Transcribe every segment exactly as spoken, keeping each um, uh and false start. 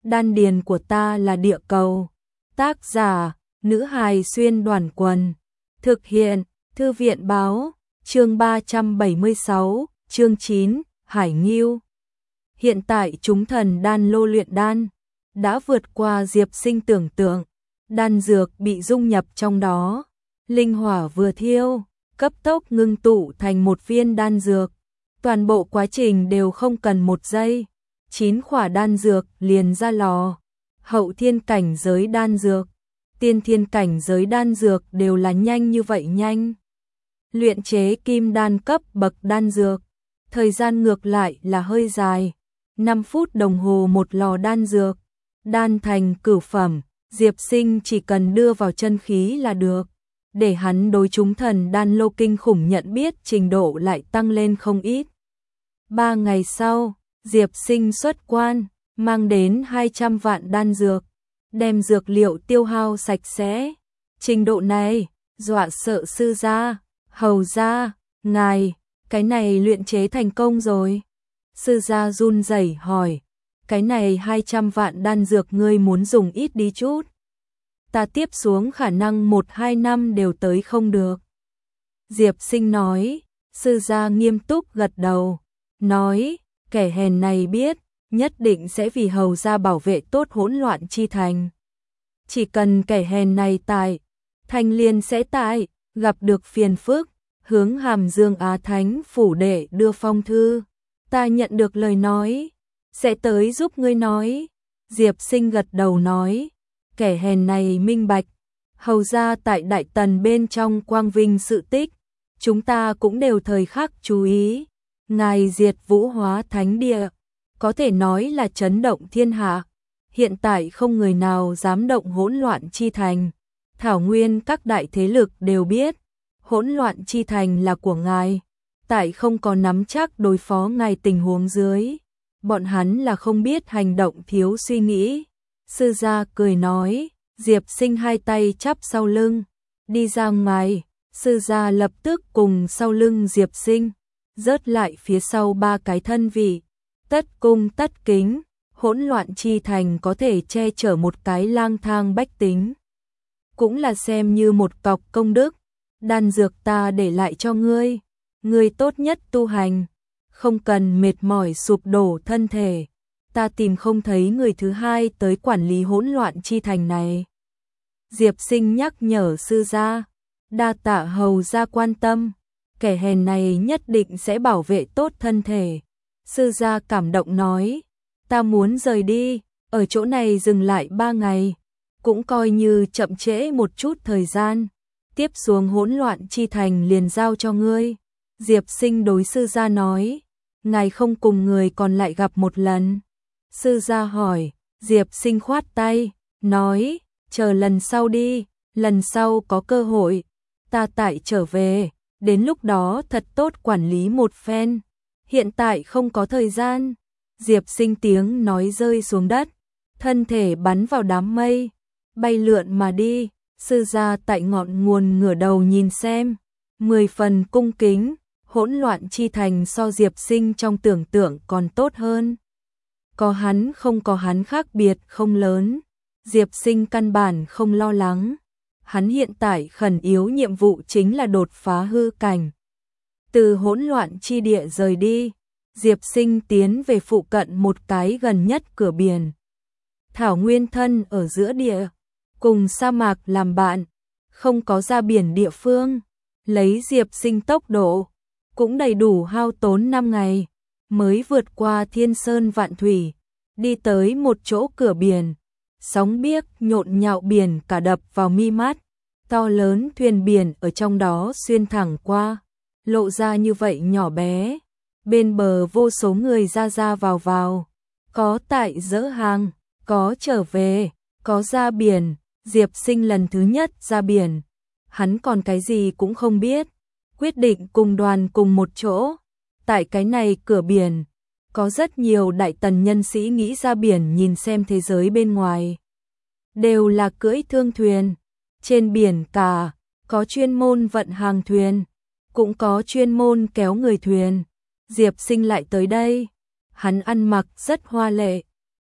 đan điền của ta là địa cầu. Tác giả, nữ hài xuyên đoàn quần. Thực hiện, thư viện báo, chương ba trăm bảy mươi sáu, chương chín, Hải Ngưu. Hiện tại chúng thần đan lô luyện đan đã vượt qua Diệp Sinh tưởng tượng, đan dược bị dung nhập trong đó, linh hỏa vừa thiêu, cấp tốc ngưng tụ thành một viên đan dược. Toàn bộ quá trình đều không cần một giây, chín khỏa đan dược liền ra lò. Hậu thiên cảnh giới đan dược, tiên thiên cảnh giới đan dược đều là nhanh như vậy nhanh. Luyện chế kim đan cấp bậc đan dược, thời gian ngược lại là hơi dài, năm phút đồng hồ một lò đan dược, đan thành cửu phẩm, Diệp Sinh chỉ cần đưa vào chân khí là được, để hắn đối chúng thần đan lô kinh khủng nhận biết trình độ lại tăng lên không ít. Ba ngày sau, Diệp Sinh xuất quan, mang đến hai trăm vạn đan dược, đem dược liệu tiêu hao sạch sẽ. Trình độ này, dọa sợ sư gia, hầu gia, ngài, cái này luyện chế thành công rồi. Sư gia run rẩy hỏi, cái này hai trăm vạn đan dược ngươi muốn dùng ít đi chút. Ta tiếp xuống khả năng một hai năm đều tới không được. Diệp Sinh nói, sư gia nghiêm túc gật đầu, nói, kẻ hèn này biết, nhất định sẽ vì hầu gia bảo vệ tốt hỗn loạn chi thành. Chỉ cần kẻ hèn này tại, thành liền sẽ tại, gặp được phiền phức, hướng Hàm Dương Á Thánh phủ để đưa phong thư. Ta nhận được lời nói, sẽ tới giúp ngươi nói. Diệp Sinh gật đầu nói, kẻ hèn này minh bạch, hầu gia tại Đại Tần bên trong quang vinh sự tích, chúng ta cũng đều thời khắc chú ý. Ngài diệt Vũ Hóa Thánh Địa, có thể nói là chấn động thiên hạ. Hiện tại không người nào dám động hỗn loạn chi thành. Thảo Nguyên các đại thế lực đều biết, hỗn loạn chi thành là của ngài. Tại không có nắm chắc đối phó ngài tình huống dưới, bọn hắn là không biết hành động thiếu suy nghĩ. Sư gia cười nói, Diệp Sinh hai tay chắp sau lưng, đi ra ngoài. Sư gia lập tức cùng sau lưng Diệp Sinh, rớt lại phía sau ba cái thân vị. Tất cung tất kính, hỗn loạn chi thành có thể che chở một cái lang thang bách tính, cũng là xem như một cọc công đức. Đan dược ta để lại cho ngươi, ngươi tốt nhất tu hành, không cần mệt mỏi sụp đổ thân thể. Ta tìm không thấy người thứ hai tới quản lý hỗn loạn chi thành này. Diệp Sinh nhắc nhở sư gia, đa tạ hầu gia quan tâm, kẻ hèn này nhất định sẽ bảo vệ tốt thân thể. Sư gia cảm động nói, ta muốn rời đi, ở chỗ này dừng lại ba ngày, cũng coi như chậm trễ một chút thời gian. Tiếp xuống hỗn loạn chi thành liền giao cho ngươi. Diệp Sinh đối sư gia nói, ngài không cùng người còn lại gặp một lần. Sư gia hỏi, Diệp Sinh khoát tay, nói, chờ lần sau đi, lần sau có cơ hội, ta tại trở về, đến lúc đó thật tốt quản lý một phen. Hiện tại không có thời gian. Diệp Sinh tiếng nói rơi xuống đất, thân thể bắn vào đám mây, bay lượn mà đi. Sư gia tại ngọn nguồn ngửa đầu nhìn xem, mười phần cung kính. Hỗn loạn chi thành so Diệp Sinh trong tưởng tượng còn tốt hơn. Có hắn không có hắn khác biệt không lớn. Diệp Sinh căn bản không lo lắng. Hắn hiện tại khẩn yếu nhiệm vụ chính là đột phá hư cảnh. Từ hỗn loạn chi địa rời đi, Diệp Sinh tiến về phụ cận một cái gần nhất cửa biển. Thảo Nguyên thân ở giữa địa, cùng sa mạc làm bạn, không có ra biển địa phương. Lấy Diệp Sinh tốc độ, cũng đầy đủ hao tốn năm ngày, mới vượt qua thiên sơn vạn thủy, đi tới một chỗ cửa biển. Sóng biếc nhộn nhạo biển cả đập vào mi mắt, to lớn thuyền biển ở trong đó xuyên thẳng qua, lộ ra như vậy nhỏ bé. Bên bờ vô số người ra ra vào vào, có tại dỡ hàng, có trở về, có ra biển. Diệp Sinh lần thứ nhất ra biển, hắn còn cái gì cũng không biết, quyết định cùng đoàn cùng một chỗ. Tại cái này cửa biển, có rất nhiều Đại Tần nhân sĩ nghĩ ra biển nhìn xem thế giới bên ngoài. Đều là cưỡi thương thuyền, trên biển cả, có chuyên môn vận hàng thuyền, cũng có chuyên môn kéo người thuyền. Diệp Sinh lại tới đây, hắn ăn mặc rất hoa lệ,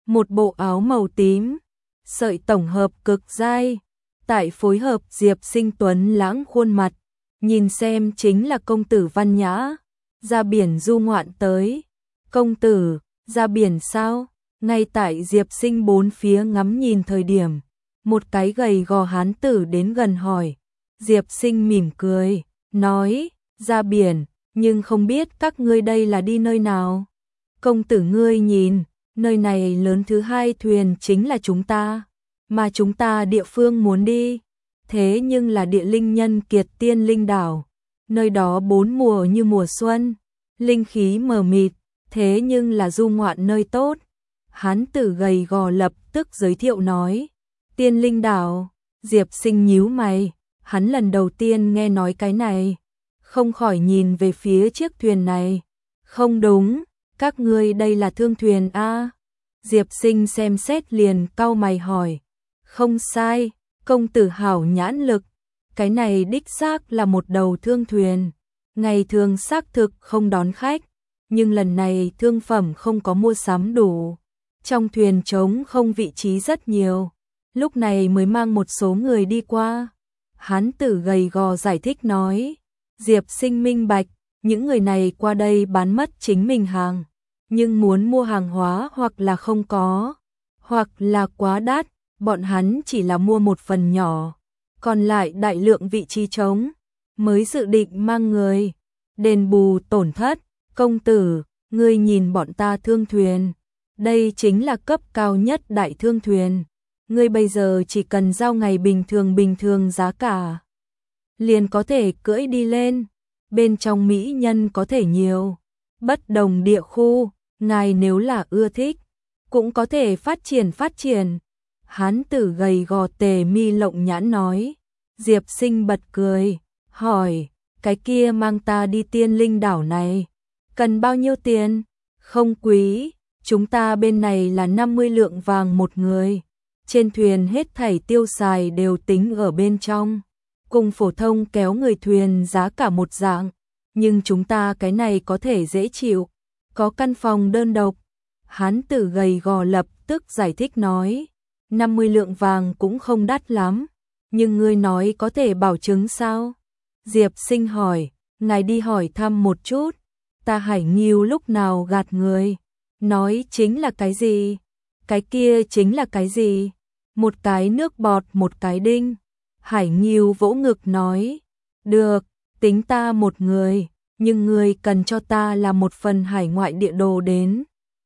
một bộ áo màu tím, sợi tổng hợp cực dai, tại phối hợp Diệp Sinh tuấn lãng khuôn mặt, nhìn xem chính là công tử văn nhã, ra biển du ngoạn tới. Công tử, ra biển sao? Ngay tại Diệp Sinh bốn phía ngắm nhìn thời điểm, một cái gầy gò hán tử đến gần hỏi. Diệp Sinh mỉm cười, nói, ra biển, nhưng không biết các ngươi đây là đi nơi nào. Công tử ngươi nhìn, nơi này lớn thứ hai thuyền chính là chúng ta, mà chúng ta địa phương muốn đi, thế nhưng là địa linh nhân kiệt tiên linh đảo, nơi đó bốn mùa như mùa xuân, linh khí mờ mịt, thế nhưng là du ngoạn nơi tốt. Hán tử gầy gò lập tức giới thiệu nói, tiên linh đảo. Diệp Sinh nhíu mày, hắn lần đầu tiên nghe nói cái này, không khỏi nhìn về phía chiếc thuyền này. Không đúng, các ngươi đây là thương thuyền a? Diệp Sinh xem xét liền cau mày hỏi. Không sai, công tử hảo nhãn lực, cái này đích xác là một đầu thương thuyền, ngày thường xác thực không đón khách, nhưng lần này thương phẩm không có mua sắm đủ, trong thuyền trống không vị trí rất nhiều, lúc này mới mang một số người đi qua. Hán tử gầy gò giải thích nói. Diệp Sinh minh bạch, những người này qua đây bán mất chính mình hàng, nhưng muốn mua hàng hóa hoặc là không có, hoặc là quá đắt, bọn hắn chỉ là mua một phần nhỏ, còn lại đại lượng vị trí trống, mới dự định mang người, đền bù tổn thất. Công tử, ngươi nhìn bọn ta thương thuyền, đây chính là cấp cao nhất đại thương thuyền, ngươi bây giờ chỉ cần giao ngày bình thường bình thường giá cả, liền có thể cưỡi đi lên, bên trong mỹ nhân có thể nhiều, bất đồng địa khu, ngài nếu là ưa thích, cũng có thể phát triển phát triển. Hán tử gầy gò tề mi lộng nhãn nói. Diệp Sinh bật cười, hỏi, cái kia mang ta đi tiên linh đảo này, cần bao nhiêu tiền? Không quý, chúng ta bên này là năm mươi lượng vàng một người, trên thuyền hết thảy tiêu xài đều tính ở bên trong, cùng phổ thông kéo người thuyền giá cả một dạng, nhưng chúng ta cái này có thể dễ chịu, có căn phòng đơn độc. Hán tử gầy gò lập tức giải thích nói, năm mươi lượng vàng cũng không đắt lắm, nhưng ngươi nói có thể bảo chứng sao? Diệp Sinh hỏi, ngài đi hỏi thăm một chút, ta Hải Nghiêu lúc nào gạt người, nói chính là cái gì? Cái kia chính là cái gì? Một cái nước bọt một cái đinh. Hải Nghiêu vỗ ngực nói, được, tính ta một người, nhưng người cần cho ta là một phần hải ngoại địa đồ đến.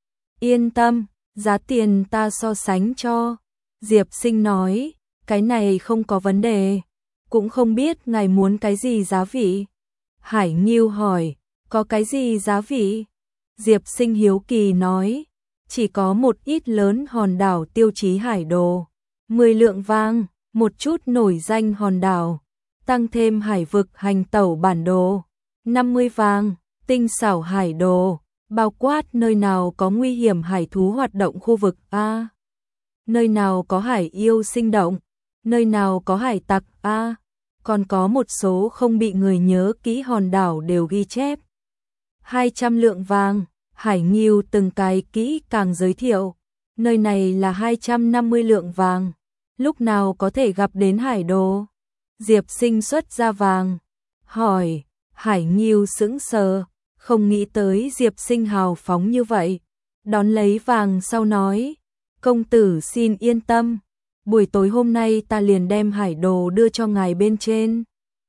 Yên tâm, giá tiền ta so sánh cho. Diệp Sinh nói, cái này không có vấn đề, cũng không biết ngài muốn cái gì giá vị. Hải Nghiêu hỏi, có cái gì giá vị? Diệp Sinh hiếu kỳ nói, chỉ có một ít lớn hòn đảo tiêu chí hải đồ, mười lượng vàng, một chút nổi danh hòn đảo, tăng thêm hải vực hành tẩu bản đồ, năm mươi vàng, tinh xảo hải đồ, bao quát nơi nào có nguy hiểm hải thú hoạt động khu vực A, nơi nào có hải yêu sinh động, nơi nào có hải tặc A, còn có một số không bị người nhớ kỹ hòn đảo đều ghi chép. hai trăm lượng vàng, Hải Nghiêu từng cái kỹ càng giới thiệu, nơi này là hai trăm năm mươi lượng vàng, lúc nào có thể gặp đến hải đồ? Diệp Sinh xuất ra vàng, hỏi. Hải Nghiêu sững sờ, không nghĩ tới Diệp Sinh hào phóng như vậy, đón lấy vàng sau nói, công tử xin yên tâm, buổi tối hôm nay ta liền đem hải đồ đưa cho ngài bên trên.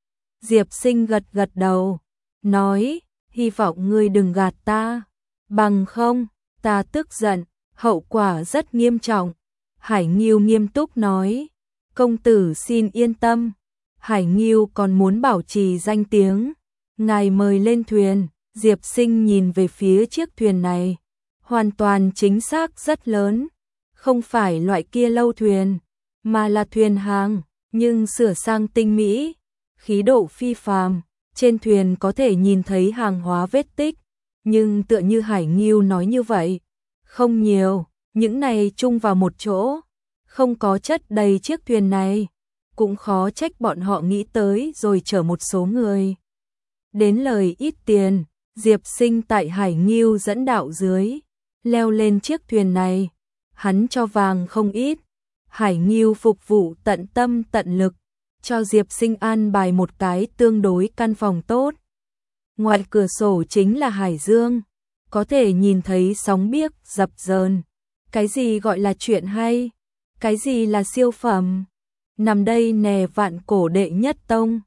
Diệp Sinh gật gật đầu, nói, hy vọng ngươi đừng gạt ta, bằng không, ta tức giận, hậu quả rất nghiêm trọng. Hải Nghiêu nghiêm túc nói, công tử xin yên tâm, Hải Nghiêu còn muốn bảo trì danh tiếng, ngài mời lên thuyền. Diệp Sinh nhìn về phía chiếc thuyền này, hoàn toàn chính xác rất lớn, không phải loại kia lâu thuyền, mà là thuyền hàng, nhưng sửa sang tinh mỹ, khí độ phi phàm, trên thuyền có thể nhìn thấy hàng hóa vết tích, nhưng tựa như Hải Nghiêu nói như vậy, không nhiều, những này chung vào một chỗ, không có chất đầy chiếc thuyền này, cũng khó trách bọn họ nghĩ tới rồi chở một số người. Đến lời ít tiền, Diệp Sinh tại Hải Nghiêu dẫn đạo dưới, leo lên chiếc thuyền này. hắn cho vàng không ít. Hải Nghiêu phục vụ tận tâm tận lực, cho Diệp Sinh an bài một cái tương đối căn phòng tốt. Ngoài cửa sổ chính là hải dương, có thể nhìn thấy sóng biếc dập dờn. Cái gì gọi là chuyện hay? Cái gì là siêu phẩm? Nằm đây nè Vạn Cổ đệ nhất tông,